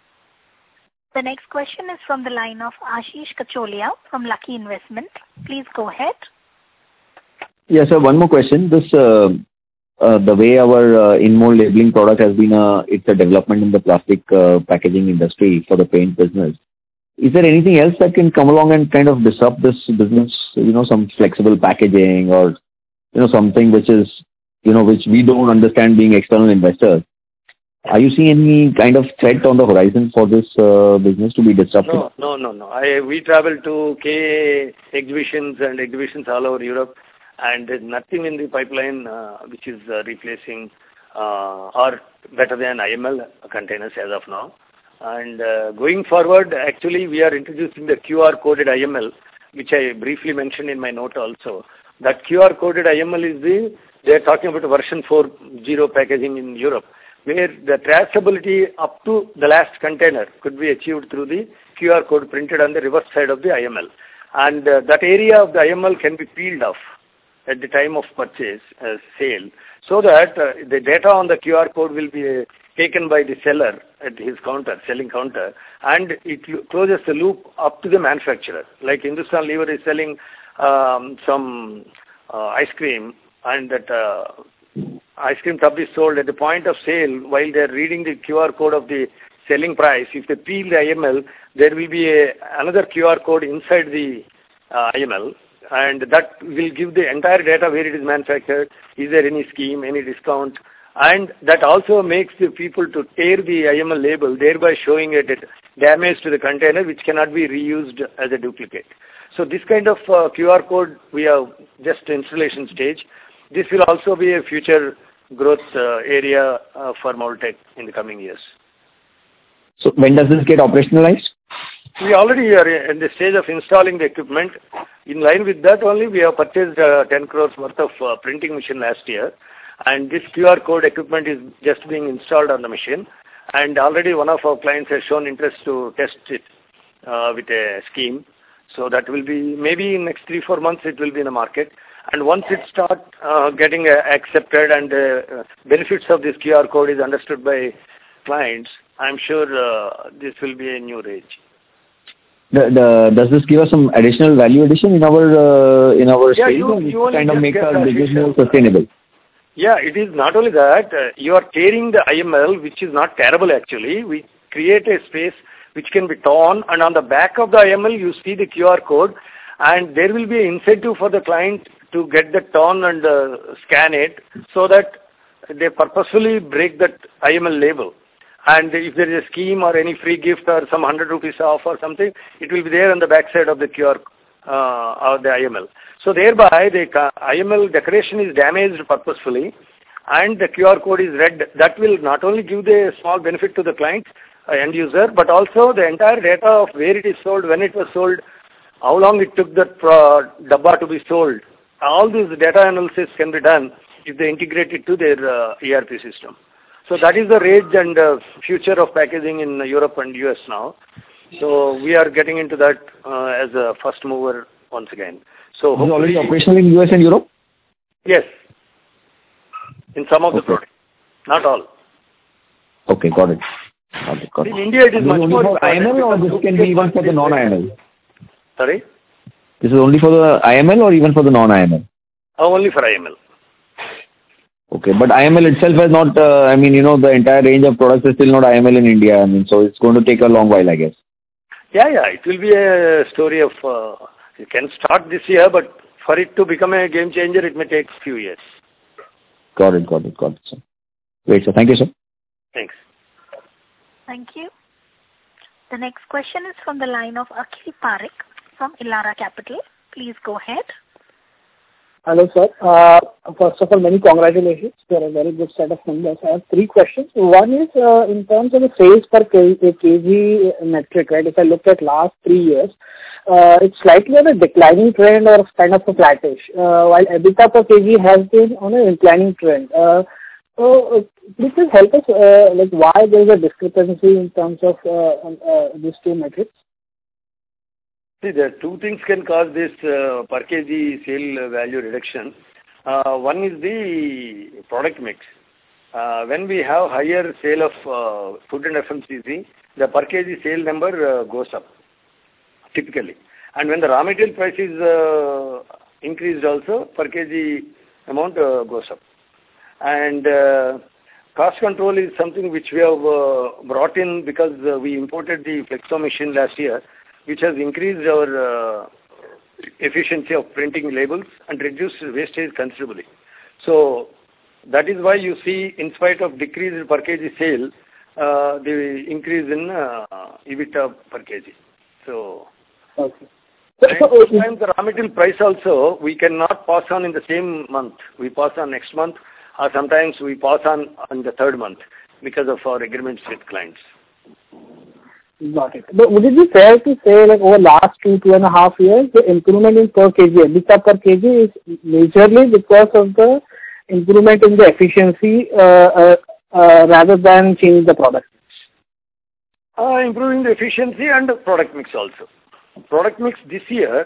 The next question is from the line of Ashish Kacholia from Lucky Investment. Please go ahead. Yes, sir. One more question. This the way our in-mold labeling product has been it's a development in the plastic packaging industry for the paint business. Is there anything else that can come along and kind of disrupt this business? Some flexible packaging or something which is which we don't understand being external investors. Are you seeing any kind of threat on the horizon for this business to be disrupted? No. We travel to KA exhibitions and exhibitions all over Europe, and there's nothing in the pipeline which is replacing or better than IML containers as of now. And going forward, actually, we are introducing the QR-coded IML, which I briefly mentioned in my note also. That QR-coded IML is they're talking about version 4.0 packaging in Europe, where the traceability up to the last container could be achieved through the QR code printed on the reverse side of the IML. And that area of the IML can be peeled off at the time of purchase, sale, so that the data on the QR code will be taken by the seller at his counter, selling counter, and it closes the loop up to the manufacturer. Like Hindustan Lever is selling some ice cream, and that ice cream tub is sold at the point of sale. While they are reading the QR code of the selling price, if they peel the IML, there will be another QR code inside the IML, and that will give the entire data where it is manufactured, is there any scheme, any discount, and that also makes the people to tear the IML label, thereby showing a damage to the container which cannot be reused as a duplicate. So this kind of QR code, we have just installation stage. This will also be a future growth area for Moltech in the coming years. So when does this get operationalized? We already are in the stage of installing the equipment. In line with that only, we have purchased 10 crores worth of printing machine last year. And this QR code equipment is just being installed on the machine. And already one of our clients has shown interest to test it with a scheme. So that will be, maybe in next 3-4 months it will be in the market. And once it starts getting accepted and benefits of this QR code is understood by clients, I'm sure this will be a new rage. Does this give us some additional value addition in our Yeah, sales? you kind of make our business more sustainable. Yeah, it is not only that, you are tearing the IML, which is not tearable actually. We create a space which can be torn, and on the back of the IML you see the QR code, and there will be an incentive for the client to get the torn and scan it, so that they purposefully break that IML label. And if there is a scheme or any free gift or some 100 rupees off or something, it will be there on the back side of the QR or the IML. So thereby the IML decoration is damaged purposefully and the QR code is read. That will not only give the small benefit to the client, end user, but also the entire data of where it is sold, when it was sold, how long it took that dabba to be sold. All these data analysis can be done if they integrate it to their ERP system. So that is the rage and future of packaging in Europe and US now. So we are getting into that as a first mover once again. So is it already operational in US and Europe? Yes. In some of the products. Not all. Okay, got it. In India it is much more for IML, or this can be even for the non-IML? Sorry? This is only for the IML or even for the non-IML? Only for IML. Okay, but IML itself has not, the entire range of products is still not IML in India. So it's going to take a long while, I guess. Yeah, it will be a story of, it can start this year, but for it to become a game changer, it may take a few years. Got it, sir. Great, sir. Thank you, sir. Thanks. Thank you. The next question is from the line of Akhil Parekh from Elara Capital. Please go ahead. Hello, sir. First of all, many congratulations for a very good set of numbers. I have 3 questions. One is in terms of the sales per kg metric, right? If I look at last 3 years, it's slightly on a declining trend or kind of a flattish, while EBITDA per kg has been on an inclining trend. So please help us, why there is a discrepancy in terms of these 2 metrics? See, there are 2 things can cause this per kg sale value reduction. One is the product mix. When we have higher sale of food and FMCG, the per kg sale number goes up, typically. And when the raw material price is increased also, per kg amount goes up. And cost control is something which we have brought in because we imported the Flexo machine last year, which has increased our efficiency of printing labels and reduced wastage considerably. So that is why you see, in spite of decrease in per kg sale, the increase in EBITDA per kg. So, okay. Sometimes the raw material price also, we cannot pass on in the same month. We pass on next month, or sometimes we pass on the 3rd month because of our agreements with clients. Got it. But would it be fair to say, over last 2.5 years, the improvement in per kg, EBITDA per kg, is majorly because of the improvement in the efficiency rather than changing the product mix? Improving the efficiency and the product mix also. Product mix this year,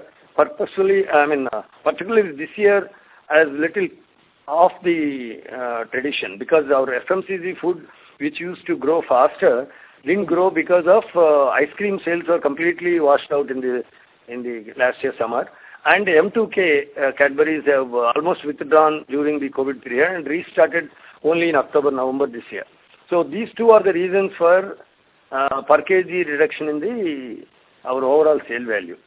particularly this year, has little off the tradition, because our FMCG food, which used to grow faster, didn't grow because of ice cream sales were completely washed out in the last year summer, and M2K Cadbury's have almost withdrawn during the COVID period and restarted only in October, November this year. So these 2 are the reasons for per kg reduction in our overall sale value.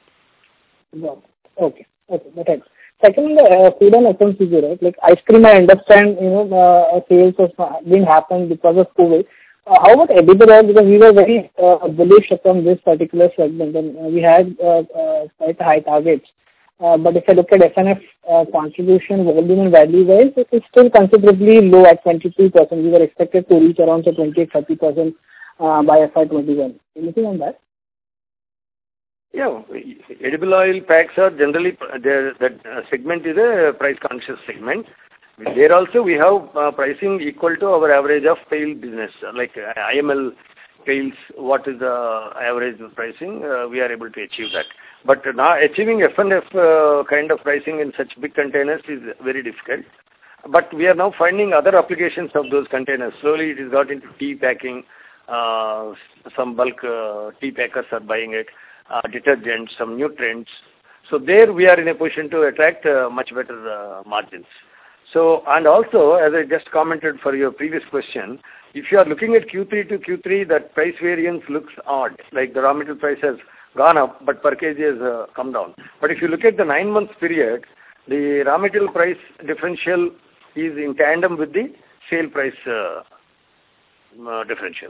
Got it. Okay, that helps. Second, food and FMCG, right? Like ice cream, I understand, sales didn't happen because of COVID. How about edible oil? Because we were very bullish upon this particular segment, and we had quite high targets. But if I look at F&F contribution, volume and value-wise, it is still considerably low at 22%. We were expected to reach around 28-30% by FY21. Anything on that? Yeah, edible oil packs are generally, that segment is a price-conscious segment. There also we have pricing equal to our average of pail business, like IML pails, what is the average pricing, we are able to achieve that. But now achieving F&F kind of pricing in such big containers is very difficult. But we are now finding other applications of those containers. Slowly it is got into tea packing, some bulk tea packers are buying it, detergents, some nutrients. So there we are in a position to attract much better margins. So, and also, as I just commented for your previous question, if you are looking at Q3 to Q3, that price variance looks odd, like the raw material price has gone up, but per kg has come down. But if you look at the 9 months period, the raw material price differential is in tandem with the sale price differential.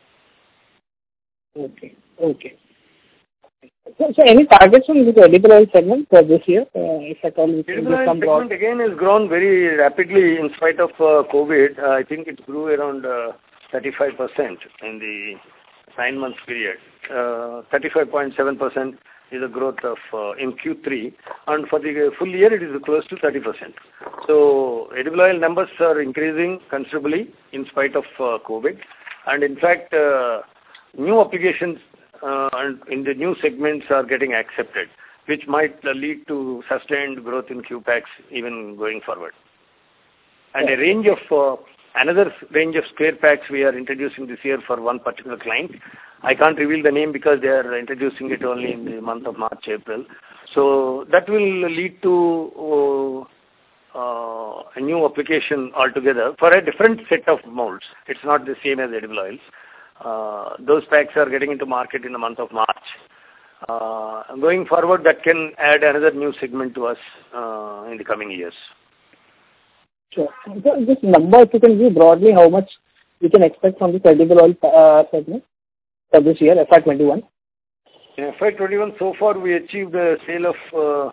Okay. So any targets on the edible oil segment for this year? If at all, edible oil segment again has grown very rapidly in spite of COVID. I think it grew around 35% in the 9 months period. 35.7% is the growth of in Q3, and for the full year it is close to 30%. So edible oil numbers are increasing considerably in spite of COVID, and in fact new applications and in the new segments are getting accepted, which might lead to sustained growth in Q-Packs even going forward. And another range of square packs we are introducing this year for one particular client. I can't reveal the name because they are introducing it only in the month of March, April. So that will lead to a new application altogether for a different set of molds. It's not the same as edible oils. Those packs are getting into market in the month of March. Going forward, that can add another new segment to us in the coming years. Sure. So this number, if you can give broadly how much we can expect from this edible oil segment for this year, FY21? In FY21, so far we achieved a sale of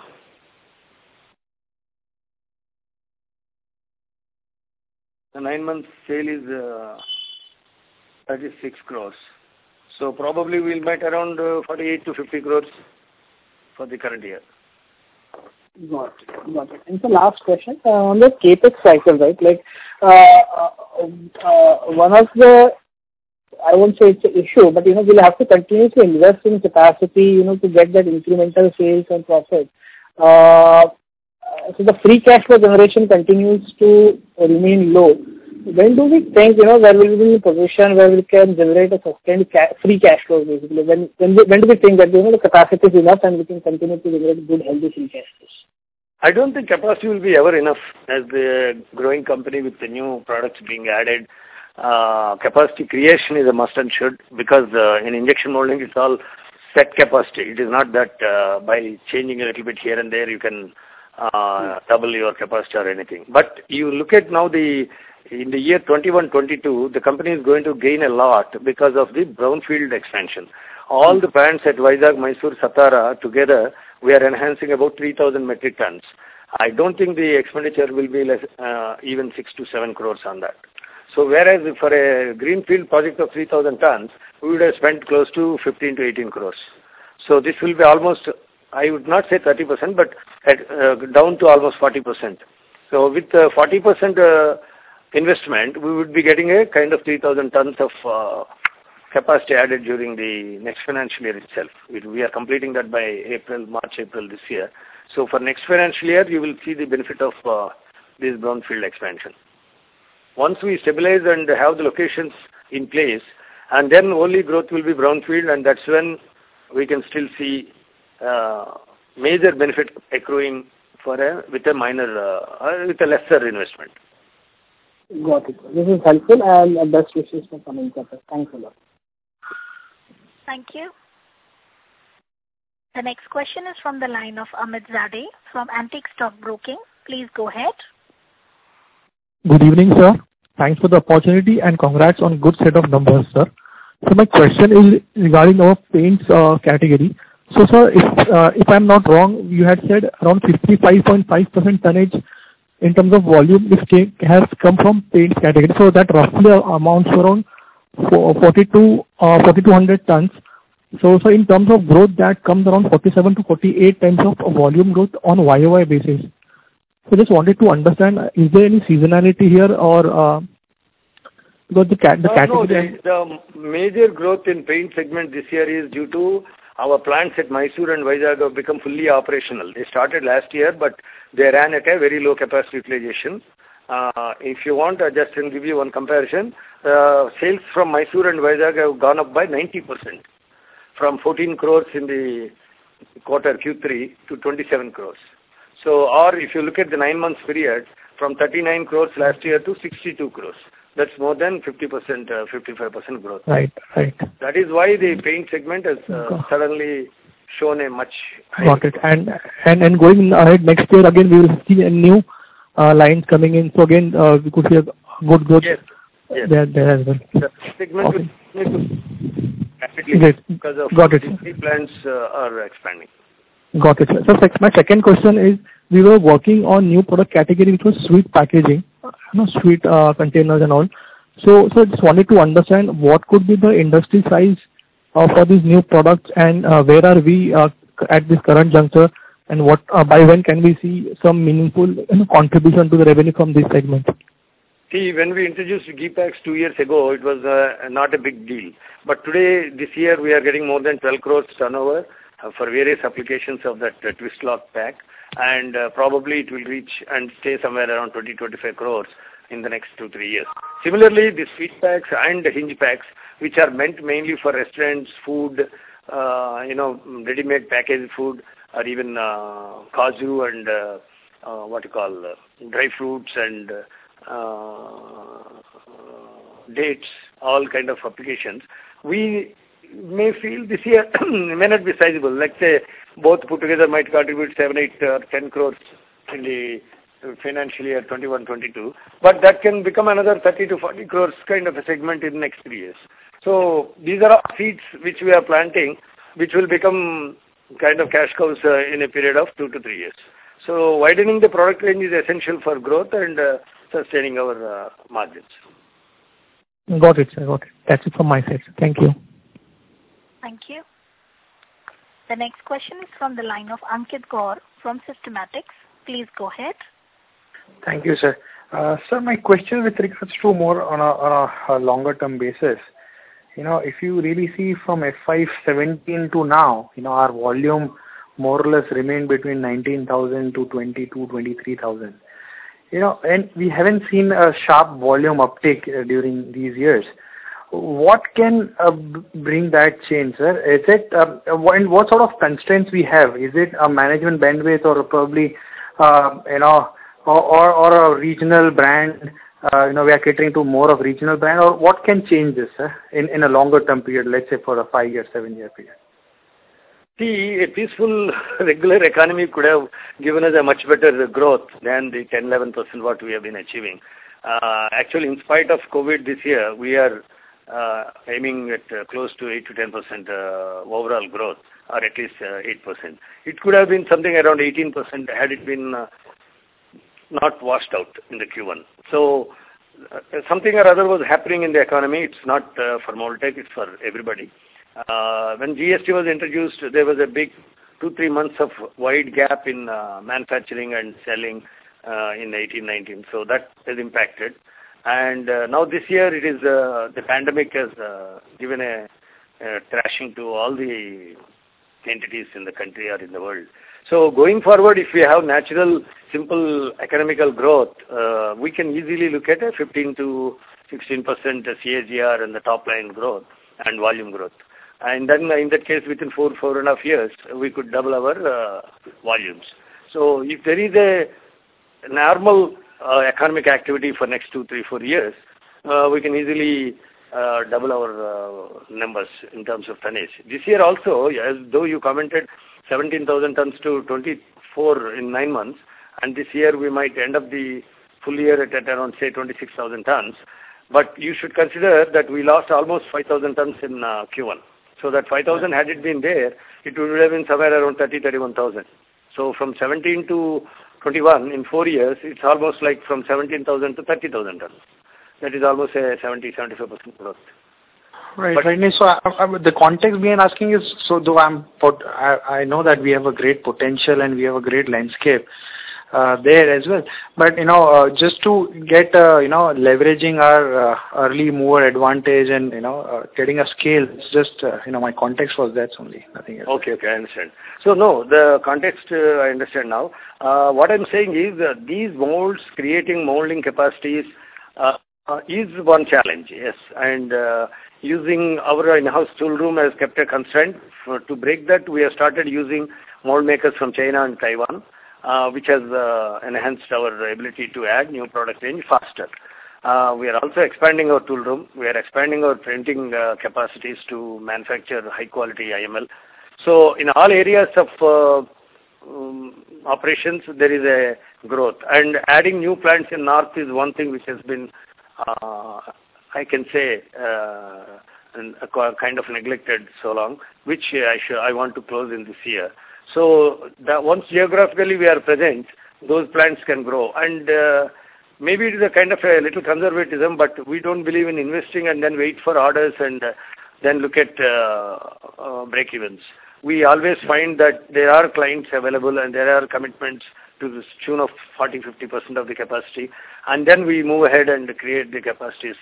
the 9 months sale is 36 crores. So probably we'll make around 48 to 50 crores for the current year. Got it. And so last question on the capex cycle, right? Like one of the, I won't say it's an issue, but we'll have to continue to invest in capacity, to get that incremental sales and profit. So the free cash flow generation continues to remain low. When do we think, where will we be in a position where we can generate a sustained free cash flow, basically? When do we think that, the capacity is enough and we can continue to generate good, healthy free cash flows? I don't think capacity will be ever enough as the growing company with the new products being added. Capacity creation is a must and should, because in injection molding it's all set capacity. It is not that by changing a little bit here and there you can double your capacity or anything. But you look at now in the year 21-22, the company is going to gain a lot because of the brownfield expansion. All the plants at Vizag, Mysore, Satara together, we are enhancing about 3,000 metric tons. I don't think the expenditure will be less, even 6 to 7 crores on that. So whereas for a greenfield project of 3,000 tons, we would have spent close to 15 to 18 crores. So this will be almost, I would not say 30%, but down to almost 40%. So with 40% investment, we would be getting a kind of 3,000 tons of capacity added during the next financial year itself. We are completing that by March, April this year. So for next financial year, you will see the benefit of this brownfield expansion. Once we stabilize and have the locations in place, and then only growth will be brownfield, and that's when we can still see major benefit accruing with a lesser investment. Got it. This is helpful, and best wishes for coming quarter. Thanks a lot. Thank you. The next question is from the line of Amit Zade from Antique Stock Broking. Please go ahead. Good evening, sir. Thanks for the opportunity and congrats on good set of numbers, sir. So my question is regarding our paints category. So, sir, if I'm not wrong, you had said around 55.5% tonnage in terms of volume which has come from paints category. So that roughly amounts to around 4,200 tons. So in terms of growth, that comes around 47 to 48 times of volume growth on YOY basis. So just wanted to understand, is there any seasonality here or because the category... No, the major growth in paint segment this year is due to our plants at Mysore and Vizag have become fully operational. They started last year, but they ran at a very low capacity utilization. If you want, I just can give you one comparison. Sales from Mysore and Vizag have gone up by 90%, from 14 crores in the quarter Q3 to 27 crores. So, or if you look at the 9 months period, from 39 crores last year to 62 crores. That's more than 50%, 55% growth. Right. That is why the paint segment has suddenly shown a much higher Got it. And going ahead next year, again, we will see a new lines coming in. So again, we could see a good growth there as well. The segment will rapidly because of the plants are expanding. Got it. So my second question is, we were working on new product category which was sweet packaging, sweet containers and all. So just wanted to understand what could be the industry size for these new products and where are we at this current juncture, and what by when can we see some meaningful contribution to the revenue from this segment? See, when we introduced G-Packs 2 years ago, it was not a big deal. But today, this year, we are getting more than 12 crores turnover for various applications of that twist lock pack. And probably it will reach and stay somewhere around 20-25 crores in the next 2-3 years. Similarly, the sweet packs and the hinge packs, which are meant mainly for restaurants, food, ready-made packaged food, or even cashew and dry fruits and dates, all kind of applications. We may feel this year may not be sizable. Let's say both put together might contribute 7, 8, 10 crores in the financial year 21-22. But that can become another 30 to 40 crores kind of a segment in the next 3 years. So these are seeds which we are planting, which will become kind of cash cows in a period of 2 to 3 years. So widening the product range is essential for growth and sustaining our margins. Got it, sir. Got it. That's it from my side. Thank you. Thank you. The next question is from the line of Ankit Gaur from Systematix. Please go ahead. Thank you, sir. Sir, my question with regards to more on a longer term basis. If you really see from FY17 to now, our volume more or less remained between 19,000 to 23,000. And we haven't seen a sharp volume uptake during these years. What can bring that change, sir? Is it and what sort of constraints we have? Is it a management bandwidth or probably or a regional brand? We are catering to more of regional brand, or what can change this, sir, in a longer term period, let's say for a 5-year, 7-year period? See, a peaceful, regular economy could have given us a much better growth than the 10-11% what we have been achieving. Actually, in spite of COVID this year, we are aiming at close to 8 to 10% overall growth, or at least 8%. It could have been something around 18% had it been not washed out in the Q1. So something or other was happening in the economy. It's not for Moltech, it's for everybody. When GST was introduced, there was a big 2-3 months of wide gap in manufacturing and selling in 18-19. So that has impacted. And now this year it is the pandemic has given a thrashing to all the entities in the country or in the world. So going forward, if we have natural, simple economical growth, we can easily look at a 15 to 16% CAGR and the top line growth and volume growth. And then in that case, within 4.5 years, we could double our volumes. So if there is a normal economic activity for next 2, 3, 4 years, we can easily double our numbers in terms of tonnage. This year also, as though you commented 17,000 tons to 24 in 9 months, and this year we might end up the full year at around, say, 26,000 tons. But you should consider that we lost almost 5,000 tons in Q1. So that 5,000, had it been there, it would have been somewhere around 31,000. So from 17 to 21 in 4 years, it's almost like from 17,000 to 30,000 tons. That is almost a 70-75% growth. Right. So the context behind asking is, so though I know that we have a great potential and we have a great landscape, there as well. But just to get leveraging our early mover advantage and getting a scale. It's just my context was that only, nothing else. Okay, I understand. So no, the context I understand now. What I'm saying is these molds, creating molding capacities is one challenge, yes, and using our in-house tool room has kept a constraint. To break that, we have started using mold makers from China and Taiwan, which has enhanced our ability to add new product range faster. We are also expanding our tool room. We are expanding our printing capacities to manufacture high-quality IML. So in all areas of operations, there is a growth. And adding new plants in North is one thing which has been, I can say, kind of neglected so long, which I want to close in this year. So that once geographically we are present, those plants can grow. And maybe it is a kind of a little conservatism, but we don't believe in investing and then wait for orders and then look at break-evens. We always find that there are clients available and there are commitments to the tune of 40-50% of the capacity, and then we move ahead and create the capacities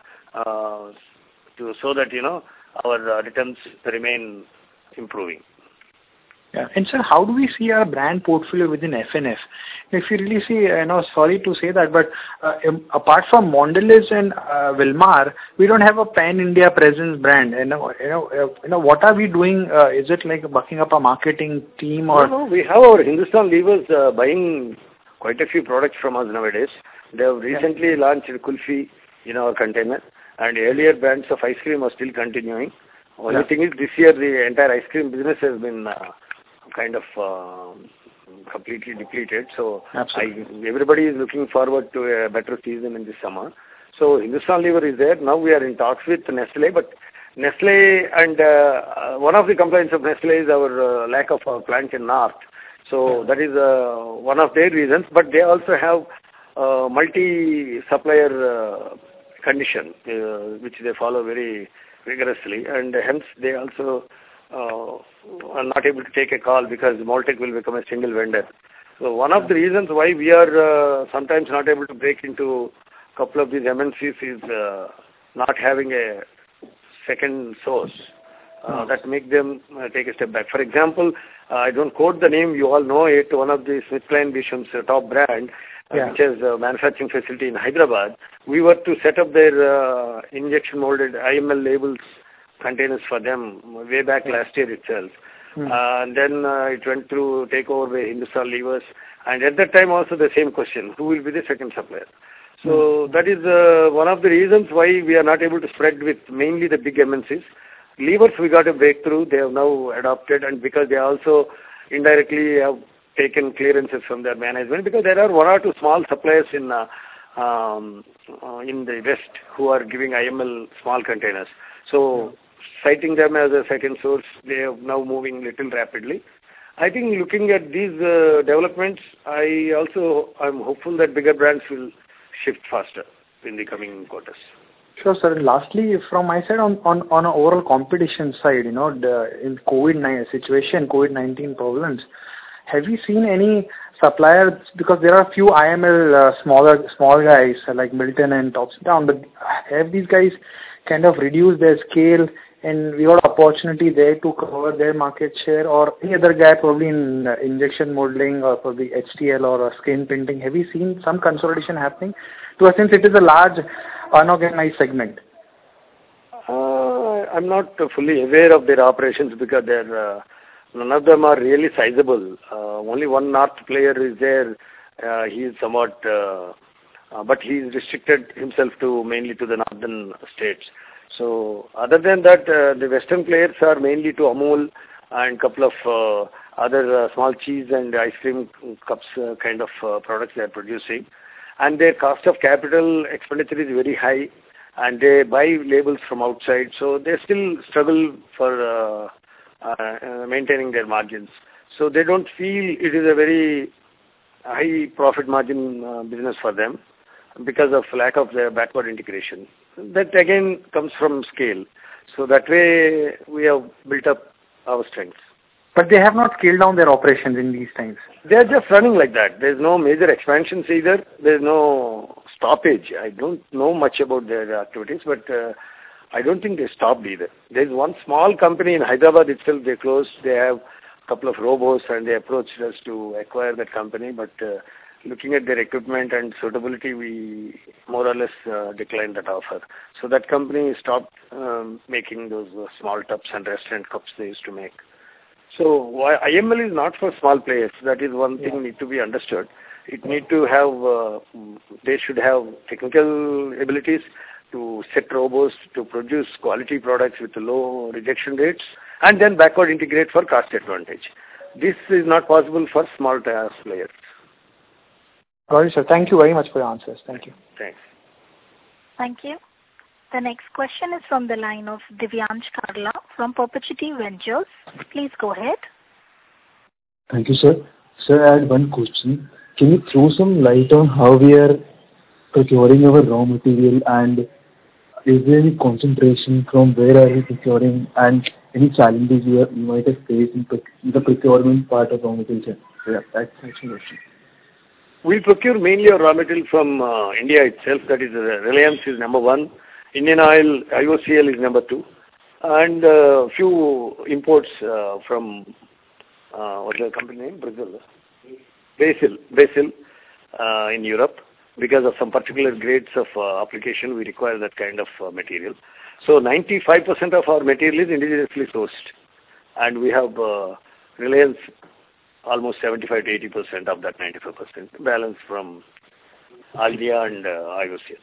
so that our returns remain improving. Yeah. And sir, how do we see our brand portfolio within FNF? If you really see, sorry to say that, but apart from Mondelez and Wilmar, we don't have a pan-India presence brand. What are we doing? Is it like bucking up a marketing team or? No, we have our Hindustan Levers buying quite a few products from us nowadays. They have recently launched Kulfi in our container, and earlier brands of ice cream are still continuing. Only thing is, this year the entire ice cream business has been kind of completely depleted. So everybody is looking forward to a better season in this summer. So Hindustan Lever is there. Now we are in talks with Nestle, but Nestle and one of the complaints of Nestle is our lack of a plant in North. So that is one of their reasons. But they also have multi-supplier condition, which they follow very rigorously, and hence they also are not able to take a call because Moltech will become a single vendor. So one of the reasons why we are sometimes not able to break into a couple of these MNCs is not having a second source that make them take a step back. For example, I don't quote the name, you all know it, one of the SmithKline Beesham's top brand, which has a manufacturing facility in Hyderabad. We were to set up their injection molded IML labels containers for them way back last year itself. And then it went through takeover by Hindustan Levers. And at that time also the same question, who will be the second supplier? So that is one of the reasons why we are not able to spread with mainly the big MNCs. Levers we got a breakthrough, they have now adopted, and because they also indirectly have taken clearances from their management, because there are one or two small suppliers in the West who are giving IML small containers. So citing them as a second source, they are now moving little rapidly. I think looking at these developments, I'm hopeful that bigger brands will shift faster in the coming quarters. Sure, sir. And lastly, from my side, on an overall competition side, in COVID-19 situation, COVID-19 problems, have you seen any suppliers, because there are a few IML small guys like Milton and Topsdown, but have these guys kind of reduced their scale and we got opportunity there to cover their market share, or any other guy probably in injection molding or probably HTL or skin printing? Have you seen some consolidation happening? Since it is a large unorganized segment. I'm not fully aware of their operations because none of them are really sizable. Only one North player is there. He is somewhat, but he is restricted himself mainly to the northern states. So other than that, the Western players are mainly to Amul and couple of other small cheese and ice cream cups kind of products they are producing. And their cost of capital expenditure is very high, and they buy labels from outside, so they still struggle for maintaining their margins. So they don't feel it is a very high profit margin business for them because of lack of their backward integration. That again comes from scale. So that way we have built up our strengths. but they have not scaled down their operations in these times. They are just running like that. There's no major expansions either. There's no stoppage. I don't know much about their activities, but I don't think they stopped either. There's one small company in Hyderabad itself. They closed. They have a couple of robots, and they approached us to acquire that company. But looking at their equipment and suitability, we more or less declined that offer. So that company stopped making those small tubs and restaurant cups they used to make. So IML is not for small players. That is one thing need to be understood. It need to have, they should have technical abilities to set robots, to produce quality products with low rejection rates, and then backward integrate for cost advantage. This is not possible for small players. Got it, sir. Thank you very much for your answers. Thank you. Thanks. Thank you. The next question is from the line of Divyansh Karla from Perpetuity Ventures. Please go ahead. Thank you, sir. Sir, I had one question. Can you throw some light on how we are procuring our raw material, and is there any concentration from where are we procuring, and any challenges you might have faced in the procurement part of raw material? Yeah, that's my question. We procure mainly our raw material from India itself. That is, Reliance is number one. Indian Oil, IOCL is number two. And few imports from, what's the company name? Brazil. Basil in Europe. Because of some particular grades of application, we require that kind of material. So 95% of our material is indigenously sourced. And we have Reliance almost 75 to 80% of that 95%. Balance from Aldia and IOCL.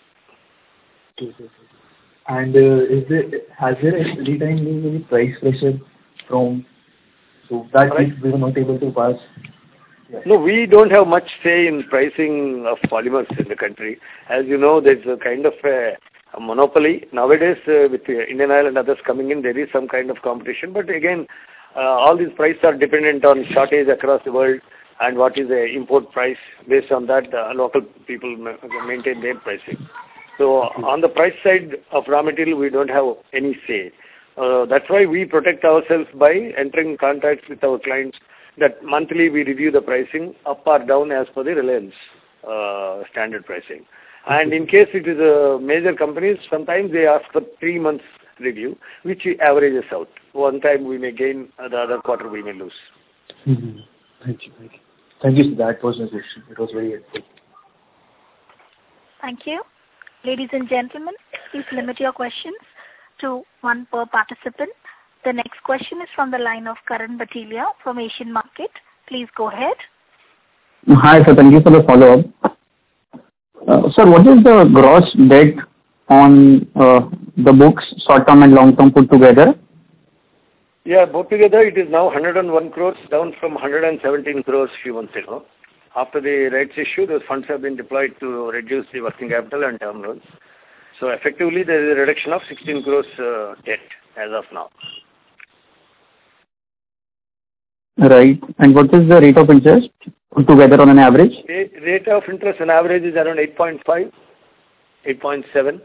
And has there any time been any price pressure from, so that we were not able to pass? Yes. No, we don't have much say in pricing of polymers in the country. As you know, there's a kind of a monopoly. Nowadays, with Indian Oil and others coming in, there is some kind of competition. But again, all these prices are dependent on shortage across the world and what is the import price. Based on that, local people maintain their pricing. So on the price side of raw material, we don't have any say. That's why we protect ourselves by entering contracts with our clients that monthly we review the pricing up or down as per the Reliance standard pricing. And in case it is a major companies, sometimes they ask for 3 months review, which averages out. One time we may gain, the other quarter we may lose. Mm-hmm. Thank you. Thank you. That was my question. It was very helpful. Thank you. Ladies and gentlemen, please limit your questions to one per participant. The next question is from the line of Karan Bhatelia from Asian Market. Please go ahead. Hi, sir. Thank you for the follow-up. Sir, what is the gross debt on the books, short-term and long-term put together? Yeah, both together it is now 101 crores, down from 117 crores few months ago. After the rights issue, those funds have been deployed to reduce the working capital and term loans. So effectively, there is a reduction of 16 crores debt as of now. Right. And what is the rate of interest put together on an average? Rate of interest on average is around 8.5, 8.7.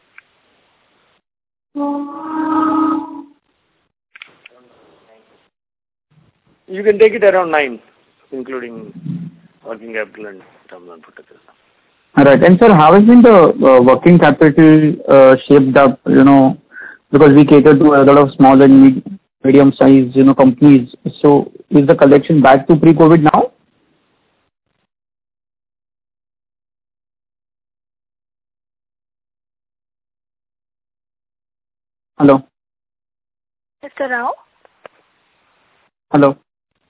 You can take it around 9, including working capital and term loan put together. All right. And sir, how has been the working capital shaped up, because we cater to a lot of small and medium-sized, companies. So is the collection back to pre-COVID now? Hello? Mr. Rao? Hello?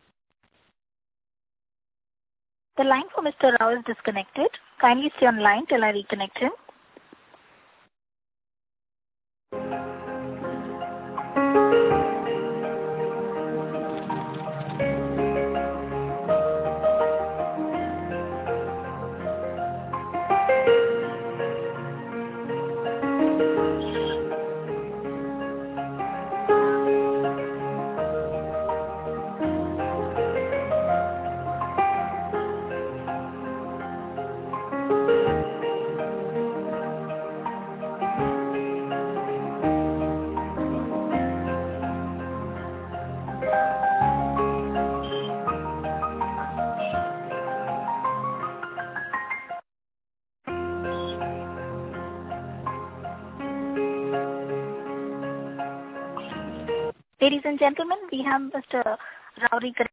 The line for Mr. Rao is disconnected. Kindly stay on line till I reconnect him. Ladies and gentlemen, we have Mr. Rauri